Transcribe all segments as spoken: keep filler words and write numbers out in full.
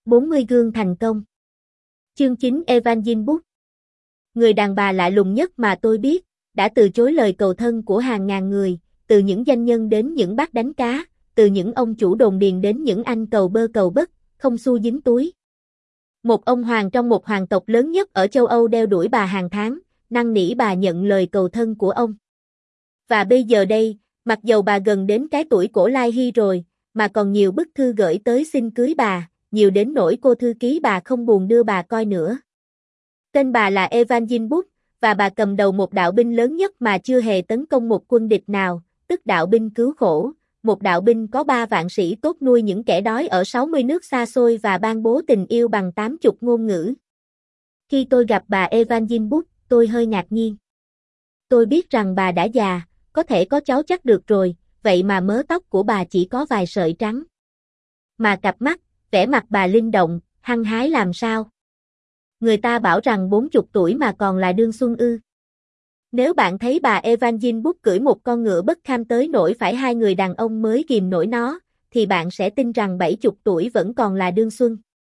bốn mươi gương thành công. Chương chín Evangeline Book. Người đàn bà lạ lùng nhất mà tôi biết, đã từ chối lời cầu thân của hàng ngàn người, từ những doanh nhân đến những bác đánh cá, từ những ông chủ đồn điền đến những anh cầu bơ cầu bất, không xu dính túi. Một ông hoàng trong một hoàng tộc lớn nhất ở châu Âu đeo đuổi bà hàng tháng, năn nỉ bà nhận lời cầu thân của ông. Và bây giờ đây, mặc dầu bà gần đến cái tuổi cổ lai hy rồi, mà còn nhiều bức thư gửi tới xin cưới bà, nhiều đến nỗi cô thư ký bà không buồn đưa bà coi nữa. Tên bà là Evangeline Book, và bà cầm đầu một đạo binh lớn nhất mà chưa hề tấn công một quân địch nào, tức đạo binh cứu khổ, một đạo binh có ba vạn sĩ tốt nuôi những kẻ đói ở sáu mươi nước xa xôi và ban bố tình yêu bằng tám mươi ngôn ngữ. Khi tôi gặp bà Evangeline Book, tôi hơi ngạc nhiên. Tôi biết rằng bà đã già, có thể có cháu chắc được rồi, vậy mà mớ tóc của bà chỉ có vài sợi trắng. Mà cặp mắt, vẻ mặt bà linh động, hăng hái làm sao? Người ta bảo rằng bốn mươi tuổi mà còn là đương xuân ư. Nếu bạn thấy bà Evangeline Book cưỡi một con ngựa bất kham tới nỗi phải hai người đàn ông mới ghìm nổi nó, thì bạn sẽ tin rằng bảy mươi tuổi vẫn còn là đương xuân.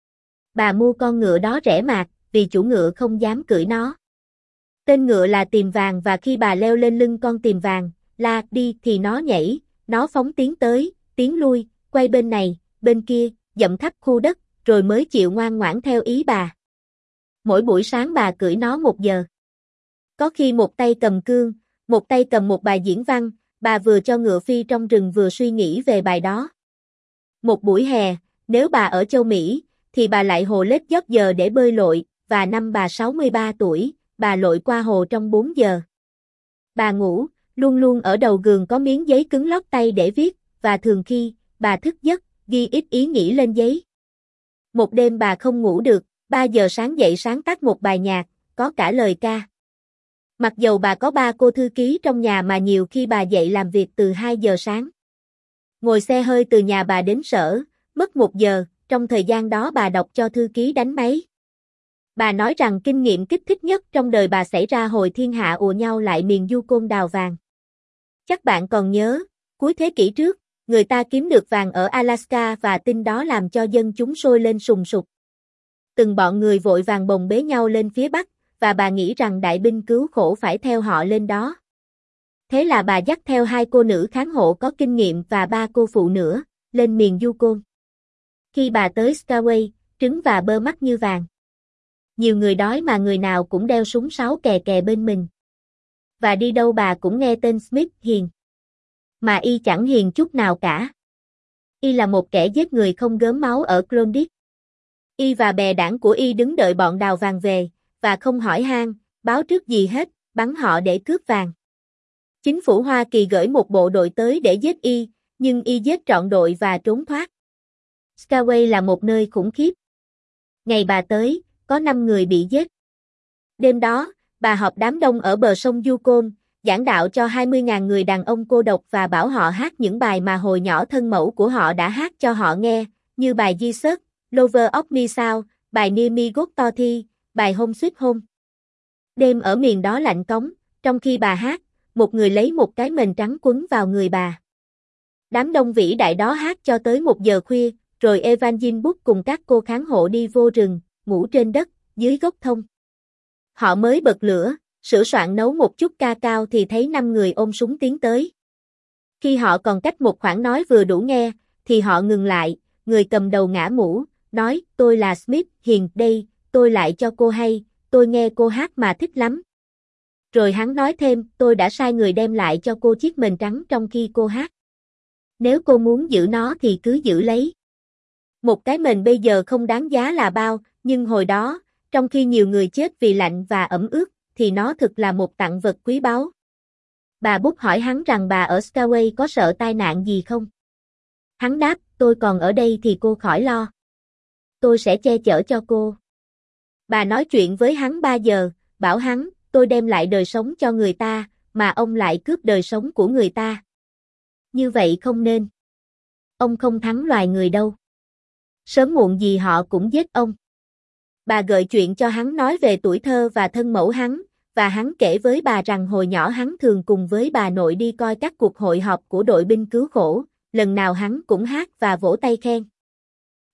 Bà mua con ngựa đó rẻ mạt, vì chủ ngựa không dám cưỡi nó. Tên ngựa là Tìm Vàng và khi bà leo lên lưng con Tìm Vàng, la đi thì nó nhảy, nó phóng tiến tới, tiến lui, quay bên này, bên kia, dậm khắp khu đất, rồi mới chịu ngoan ngoãn theo ý bà. Mỗi buổi sáng bà cưỡi nó một giờ. Có khi một tay cầm cương, một tay cầm một bài diễn văn, bà vừa cho ngựa phi trong rừng vừa suy nghĩ về bài đó. Một buổi hè, nếu bà ở châu Mỹ, thì bà lại hồ lết dốc giờ để bơi lội, và năm bà sáu mươi ba tuổi, bà lội qua hồ trong bốn giờ. Bà ngủ, luôn luôn ở đầu giường có miếng giấy cứng lót tay để viết, và thường khi, bà thức giấc, ghi ít ý nghĩ lên giấy. Một đêm bà không ngủ được, ba giờ sáng dậy sáng tác một bài nhạc, có cả lời ca. Mặc dầu bà có ba cô thư ký trong nhà mà nhiều khi bà dậy làm việc từ hai giờ sáng. Ngồi xe hơi từ nhà bà đến sở, mất một giờ, trong thời gian đó bà đọc cho thư ký đánh máy. Bà nói rằng kinh nghiệm kích thích nhất trong đời bà xảy ra hồi thiên hạ ùa nhau lại miền Yukon đào vàng. Chắc bạn còn nhớ, cuối thế kỷ trước, người ta kiếm được vàng ở Alaska và tin đó làm cho dân chúng sôi lên sùng sục. Từng bọn người vội vàng bồng bế nhau lên phía Bắc, và bà nghĩ rằng đại binh cứu khổ phải theo họ lên đó. Thế là bà dắt theo hai cô nữ kháng hộ có kinh nghiệm và ba cô phụ nữa, lên miền Yukon. Khi bà tới Skagway, trứng và bơ mắt như vàng. Nhiều người đói mà người nào cũng đeo súng sáu kè kè bên mình. Và đi đâu bà cũng nghe tên Smith hiền. Mà y chẳng hiền chút nào cả. Y là một kẻ giết người không gớm máu ở Klondike. Y và bè đảng của y đứng đợi bọn đào vàng về, và không hỏi han, báo trước gì hết, bắn họ để cướp vàng. Chính phủ Hoa Kỳ gửi một bộ đội tới để giết y, nhưng y giết trọn đội và trốn thoát. Skagway là một nơi khủng khiếp. Ngày bà tới, có năm người bị giết. Đêm đó, bà họp đám đông ở bờ sông Yukon, giảng đạo cho hai mươi nghìn người đàn ông cô độc và bảo họ hát những bài mà hồi nhỏ thân mẫu của họ đã hát cho họ nghe, như bài Jesus, Lover of Me Sao, bài Near Me God Torty, bài Home Sweet Home. Đêm ở miền đó lạnh cống, trong khi bà hát, một người lấy một cái mền trắng quấn vào người bà. Đám đông vĩ đại đó hát cho tới một giờ khuya, rồi Evangeline Book cùng các cô kháng hộ đi vô rừng, ngủ trên đất, dưới gốc thông. Họ mới bật lửa, sửa soạn nấu một chút ca cao thì thấy năm người ôm súng tiến tới. Khi họ còn cách một khoảng nói vừa đủ nghe, thì họ ngừng lại, người cầm đầu ngã mũ, nói, tôi là Smith hiền đây, tôi lại cho cô hay, tôi nghe cô hát mà thích lắm. Rồi hắn nói thêm, tôi đã sai người đem lại cho cô chiếc mền trắng trong khi cô hát. Nếu cô muốn giữ nó thì cứ giữ lấy. Một cái mền bây giờ không đáng giá là bao, nhưng hồi đó, trong khi nhiều người chết vì lạnh và ẩm ướt, thì nó thực là một tặng vật quý báu. Bà Book hỏi hắn rằng bà ở Skagway có sợ tai nạn gì không? Hắn đáp, tôi còn ở đây thì cô khỏi lo. Tôi sẽ che chở cho cô. Bà nói chuyện với hắn ba giờ, bảo hắn, tôi đem lại đời sống cho người ta, mà ông lại cướp đời sống của người ta. Như vậy không nên. Ông không thắng loài người đâu. Sớm muộn gì họ cũng giết ông. Bà gợi chuyện cho hắn nói về tuổi thơ và thân mẫu hắn, và hắn kể với bà rằng hồi nhỏ hắn thường cùng với bà nội đi coi các cuộc hội họp của đội binh cứu khổ, lần nào hắn cũng hát và vỗ tay khen.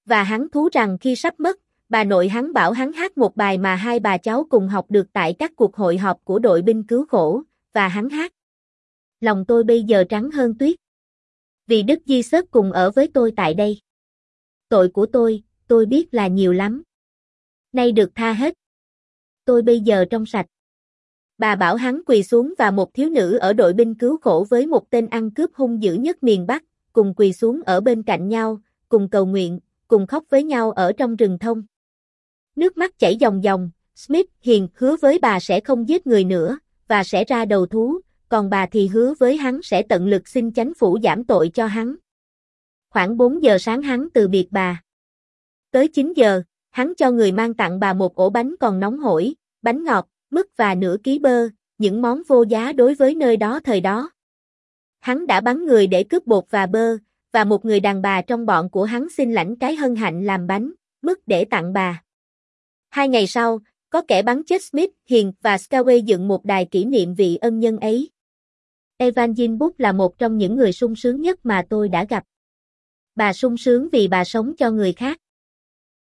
Và hắn thú rằng khi sắp mất, bà nội hắn bảo hắn hát một bài mà hai bà cháu cùng học được tại các cuộc hội họp của đội binh cứu khổ, và hắn hát. Lòng tôi bây giờ trắng hơn tuyết. Vì Đức Giê-xus cùng ở với tôi tại đây. Tội của tôi, tôi biết là nhiều lắm. Nay được tha hết. Tôi bây giờ trong sạch. Bà bảo hắn quỳ xuống và một thiếu nữ ở đội binh cứu khổ với một tên ăn cướp hung dữ nhất miền Bắc, cùng quỳ xuống ở bên cạnh nhau, cùng cầu nguyện, cùng khóc với nhau ở trong rừng thông. Nước mắt chảy dòng dòng, Smith hiền hứa với bà sẽ không giết người nữa, và sẽ ra đầu thú, còn bà thì hứa với hắn sẽ tận lực xin chánh phủ giảm tội cho hắn. Khoảng bốn giờ sáng hắn từ biệt bà. Tới chín giờ, hắn cho người mang tặng bà một ổ bánh còn nóng hổi, bánh ngọt, mứt và nửa ký bơ, những món vô giá đối với nơi đó thời đó. Hắn đã bắn người để cướp bột và bơ, và một người đàn bà trong bọn của hắn xin lãnh cái hân hạnh làm bánh, mứt để tặng bà. Hai ngày sau, có kẻ bắn chết Smith, Hiền và Skaway dựng một đài kỷ niệm vị ân nhân ấy. Evangeline Bush là một trong những người sung sướng nhất mà tôi đã gặp. Bà sung sướng vì bà sống cho người khác.